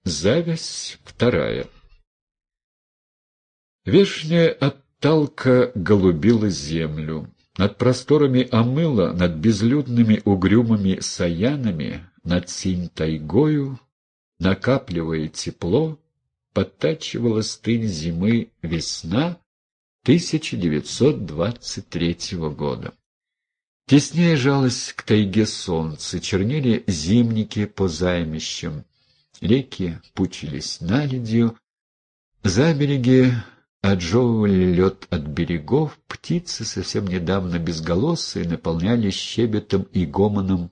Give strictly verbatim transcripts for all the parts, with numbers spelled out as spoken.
Зависть вторая. Вешняя отталка голубила землю. Над просторами Амыла, над безлюдными угрюмыми саянами, над синь тайгою, накапливая тепло, подтачивала стынь зимы весна тысяча девятьсот двадцать третьего года. Теснее жалось к тайге солнце, чернели зимники по займищам, реки пучились наледью, за береги отжевывали лед от берегов, птицы, совсем недавно безголосые, наполняли щебетом и гомоном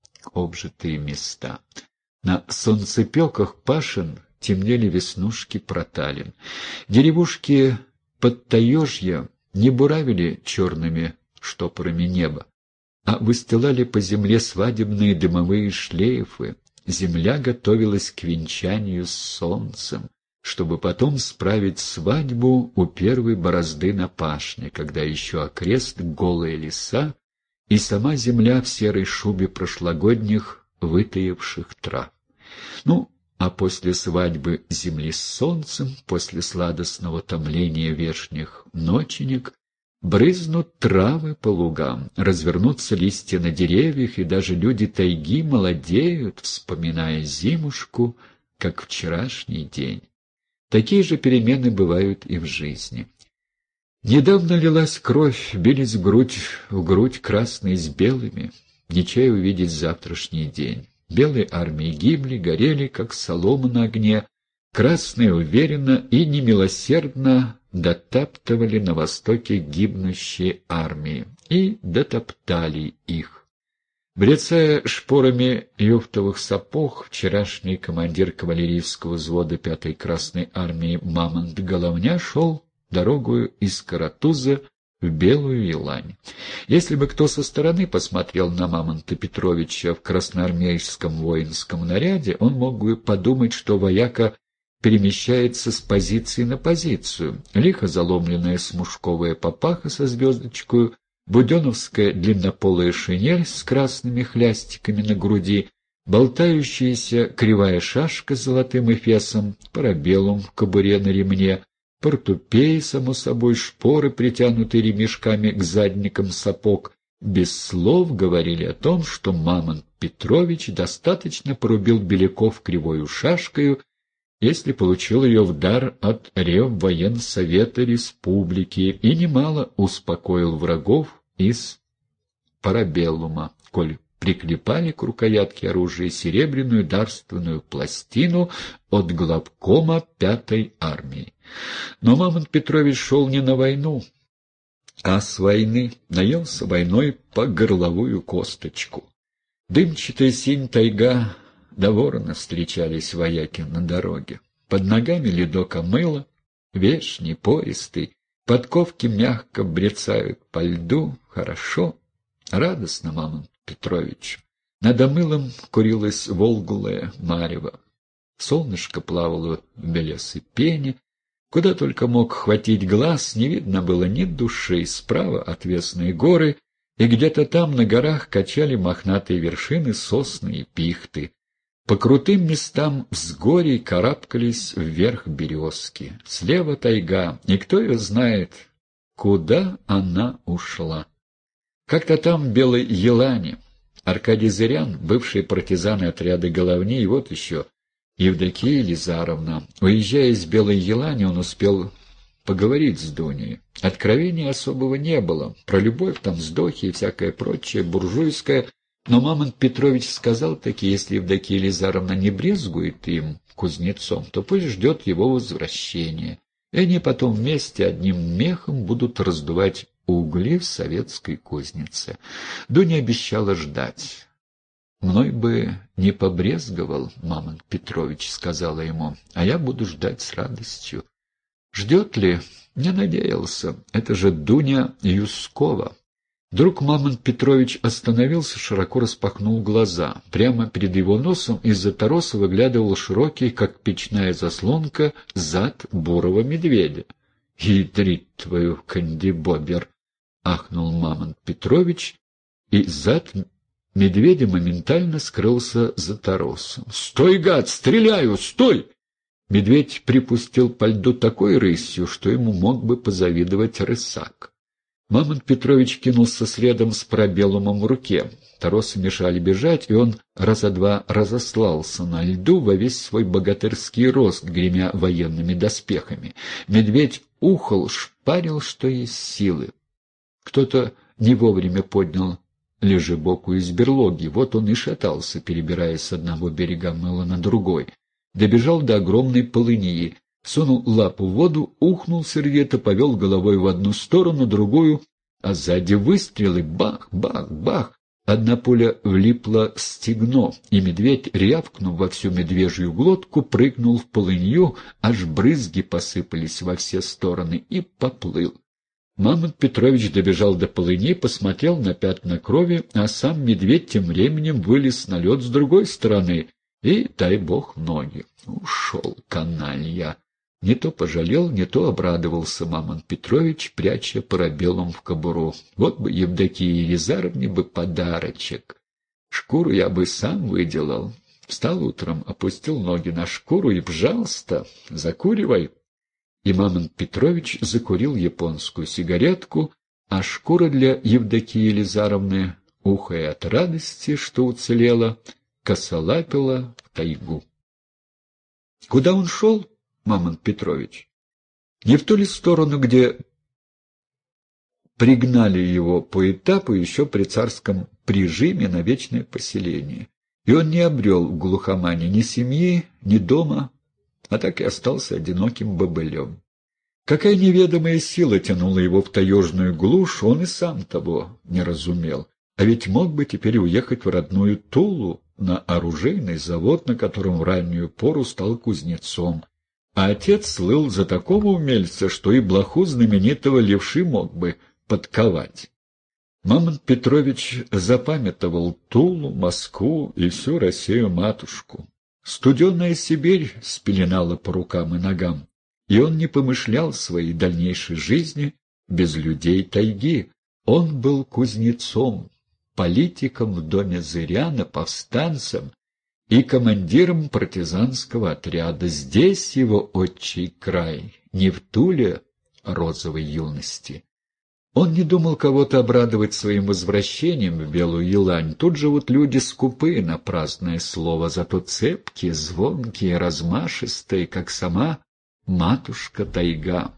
обжитые места. На солнцепеках пашин темнели веснушки проталин. Деревушки Подтаежья не буравили черными штопорами неба, а выстилали по земле свадебные дымовые шлейфы. Земля готовилась к венчанию с солнцем, чтобы потом справить свадьбу у первой борозды на пашне, когда еще окрест голые леса и сама земля в серой шубе прошлогодних вытаивших трав. Ну, а после свадьбы земли с солнцем, после сладостного томления вешних ноченек, брызнут травы по лугам, развернутся листья на деревьях, и даже люди тайги молодеют, вспоминая зимушку, как вчерашний день. Такие же перемены бывают и в жизни. Недавно лилась кровь, бились в грудь, в грудь красные с белыми, не чая увидеть завтрашний день. Белые армии гибли, горели, как солома на огне, красные уверенно и немилосердно дотаптывали на востоке гибнущие армии и дотоптали их. Брецая шпорами юфтовых сапог, вчерашний командир кавалерийского взвода пятой Красной армии Мамонт Головня шел дорогою из Каратуза в Белую Елань. Если бы кто со стороны посмотрел на Мамонта Петровича в красноармейском воинском наряде, он мог бы подумать, что вояка перемещается с позиции на позицию. Лихо заломленная смушковая папаха со звездочкой, буденовская длиннополая шинель с красными хлястиками на груди, болтающаяся кривая шашка с золотым эфесом, парабеллум в кобуре на ремне, портупеи, само собой, шпоры, притянутые ремешками к задникам сапог, без слов говорили о том, что Мамонт Петрович достаточно порубил беляков кривою шашкою, если получил ее в дар от Реввоенсовета Республики, и немало успокоил врагов из парабеллума, коль приклепали к рукоятке оружия серебряную дарственную пластину от главкома пятой армии. Но Мамонт Петрович шел не на войну, а с войны, наелся войной по горловую косточку. Дымчатая синь тайга до ворона встречались вояки на дороге. Под ногами ледок Амыла, вешний, пористый, подковки мягко брецают по льду. Хорошо, радостно Мамонт Петрович. Над Амылом курилась волгулая марево. Солнышко плавало в белесой пене. Куда только мог хватить глаз, не видно было ни души. Справа отвесные горы, и где-то там на горах качали мохнатые вершины сосны и пихты. По крутым местам взгорий карабкались вверх березки. Слева тайга, никто ее знает, куда она ушла. Как-то там в Белой Елане Аркадий Зырян, бывший партизан отряда Головни, и вот еще Евдокия Елизаровна. Уезжая из Белой Елани, он успел поговорить с Дуней. Откровения особого не было. Про любовь, там вздохи и всякое прочее, буржуйское. Но Мамонт Петрович сказал таки, если Евдокия Елизаровна не брезгует им, кузнецом, то пусть ждет его возвращения. И они потом вместе одним мехом будут раздувать угли в советской кузнице. Дуня обещала ждать. «Мной бы не побрезговал, Мамонт Петрович», — сказала ему, — «а я буду ждать с радостью». Ждет ли? Не надеялся. Это же Дуня Юскова. Вдруг Мамонт Петрович остановился, широко распахнул глаза. Прямо перед его носом из-за тороса выглядывал широкий, как печная заслонка, зад бурого медведя. «Ядрить твою, кандибобер!» — ахнул Мамонт Петрович, и зад Медведь моментально скрылся за торосом. «Стой, гад! Стреляю! Стой!» Медведь припустил по льду такой рысью, что ему мог бы позавидовать рысак. Мамонт Петрович кинулся следом с парабеллумом в руке. Торосы мешали бежать, и он раза два разослался на льду во весь свой богатырский рост, гремя военными доспехами. Медведь ухал, шпарил, что есть силы. Кто-то не вовремя поднял лежебоку из берлоги. Вот он и шатался, перебираясь с одного берега мыла на другой. Добежал до огромной полыньи, сунул лапу в воду, ухнул сердито, повел головой в одну сторону, другую, а сзади выстрелы — бах, бах, бах. Одна пуля влипла в стегно, и медведь, рявкнув во всю медвежью глотку, прыгнул в полынью, аж брызги посыпались во все стороны, и поплыл. Мамонт Петрович добежал до полыни, посмотрел на пятна крови, а сам медведь тем временем вылез на лед с другой стороны, и, дай бог, ноги. Ушел, каналья. Не то пожалел, не то обрадовался Мамонт Петрович, пряча парабеллум в кобуру. Вот бы Евдокии Елизаровне бы подарочек. Шкуру я бы сам выделал. Встал утром, опустил ноги на шкуру и, пожалуйста, закуривай. И Мамонт Петрович закурил японскую сигаретку, а шкура для Евдокии Елизаровны, ухая от радости, что уцелела, косолапила в тайгу. Куда он шел, Мамонт Петрович? Не в ту ли сторону, где пригнали его по этапу еще при царском прижиме на вечное поселение? И он не обрел в глухомане ни семьи, ни дома, а так и остался одиноким бобылем. Какая неведомая сила тянула его в таежную глушь, он и сам того не разумел. А ведь мог бы теперь уехать в родную Тулу, на оружейный завод, на котором в раннюю пору стал кузнецом. А отец слыл за такого умельца, что и блоху знаменитого левши мог бы подковать. Мамонт Петрович запамятовал Тулу, Москву и всю Россию-матушку. Студеная Сибирь спеленала по рукам и ногам, и он не помышлял своей дальнейшей жизни без людей тайги. Он был кузнецом, политиком в доме Зыряна, повстанцем и командиром партизанского отряда. Здесь его отчий край, не в Туле розовой юности. Он не думал кого-то обрадовать своим возвращением в Белую Елань. Тут живут люди скупые на праздное слово, зато цепкие, звонкие, размашистые, как сама матушка тайга.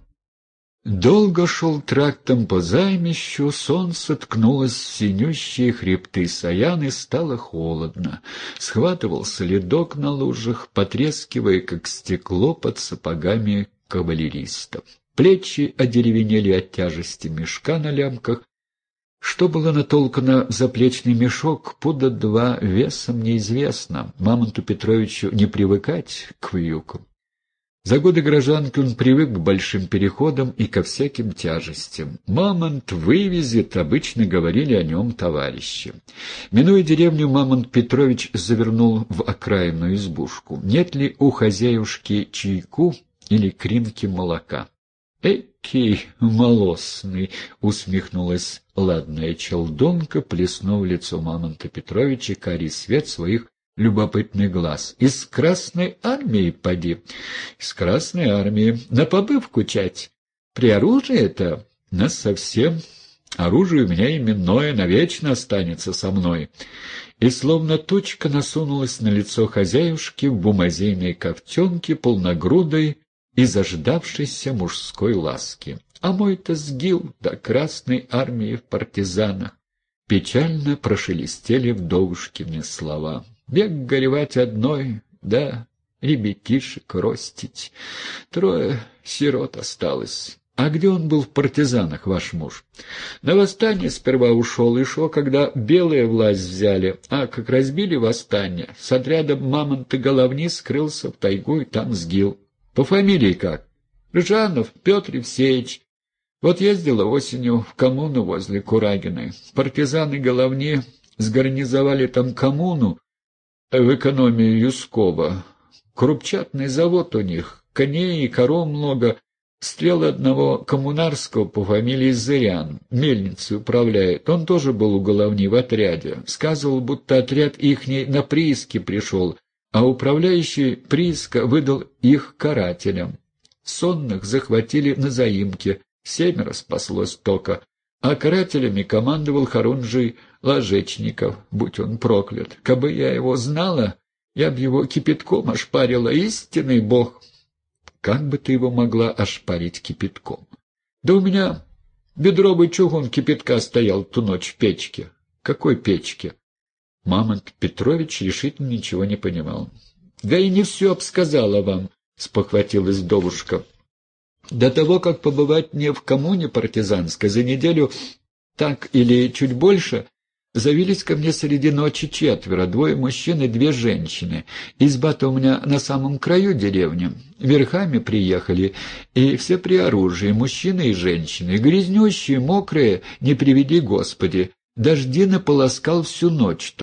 Долго шел трактом по займищу, солнце ткнулось в синющие хребты Саяны, стало холодно. Схватывался ледок на лужах, потрескивая, как стекло под сапогами кавалеристов. Плечи одеревенели от тяжести мешка на лямках. Что было натолкано в заплечный мешок, пуда два весом неизвестно. Мамонту Петровичу не привыкать к вьюкам. За годы гражданки он привык к большим переходам и ко всяким тяжестям. «Мамонт вывезет», — обычно говорили о нем товарищи. Минуя деревню, Мамонт Петрович завернул в окраинную избушку. Нет ли у хозяюшки чайку или кринки молока? «Экий молосный!» — усмехнулась ладная челдонка, плеснув в лицо Мамонта Петровича карий свет своих любопытный глаз. «Из Красной Армии, поди?» «Из Красной Армии. На побывку чать. При оружии это нас совсем. Оружие у меня именное, навечно останется со мной». И словно тучка насунулась на лицо хозяюшки в бумазейной ковтенке, полногрудой и заждавшейся мужской ласки. «А мой-то сгил до Красной Армии в партизанах». Печально прошелестели вдовушкины слова. «Век горевать одной, да ребятишек ростить. Трое сирот осталось. А где он был в партизанах, ваш муж?» «На восстание сперва ушел, и шо, когда белые власть взяли, а как разбили восстание, с отрядом Мамонта Головни скрылся в тайгу и там сгил». «По фамилии как?» «Ржанов Петр Евсеевич. Вот ездила осенью в коммуну возле Курагиной. Партизаны Головни сгарнизовали там коммуну в экономию Юскова. Крупчатный завод у них, коней и коров много. Стрел одного коммунарского по фамилии Зырян, мельницей управляет. Он тоже был у головни в отряде. Сказывал, будто отряд ихний на прииски пришел, а управляющий прииска выдал их карателям. Сонных захватили на заимке, семеро спаслось только, а карателями командовал Хорунжий Ложечников, будь он проклят. Кабы я его знала, я б его кипятком ошпарила, истинный бог. Как бы ты его могла ошпарить кипятком? Да у меня бедровый чугун кипятка стоял ту ночь в печке. Какой печке? Мамонт Петрович решительно ничего не понимал. Да и не все обсказала вам, спохватилась вдовушка. До того, как побывать мне в коммуне партизанской, за неделю, так или чуть больше, завились ко мне среди ночи четверо, двое мужчин и две женщины. Изба-то у меня на самом краю деревни. Верхами приехали, и все при оружии, мужчины и женщины. Грязнющие, мокрые, не приведи Господи. Дожди наполоскал всю ночь.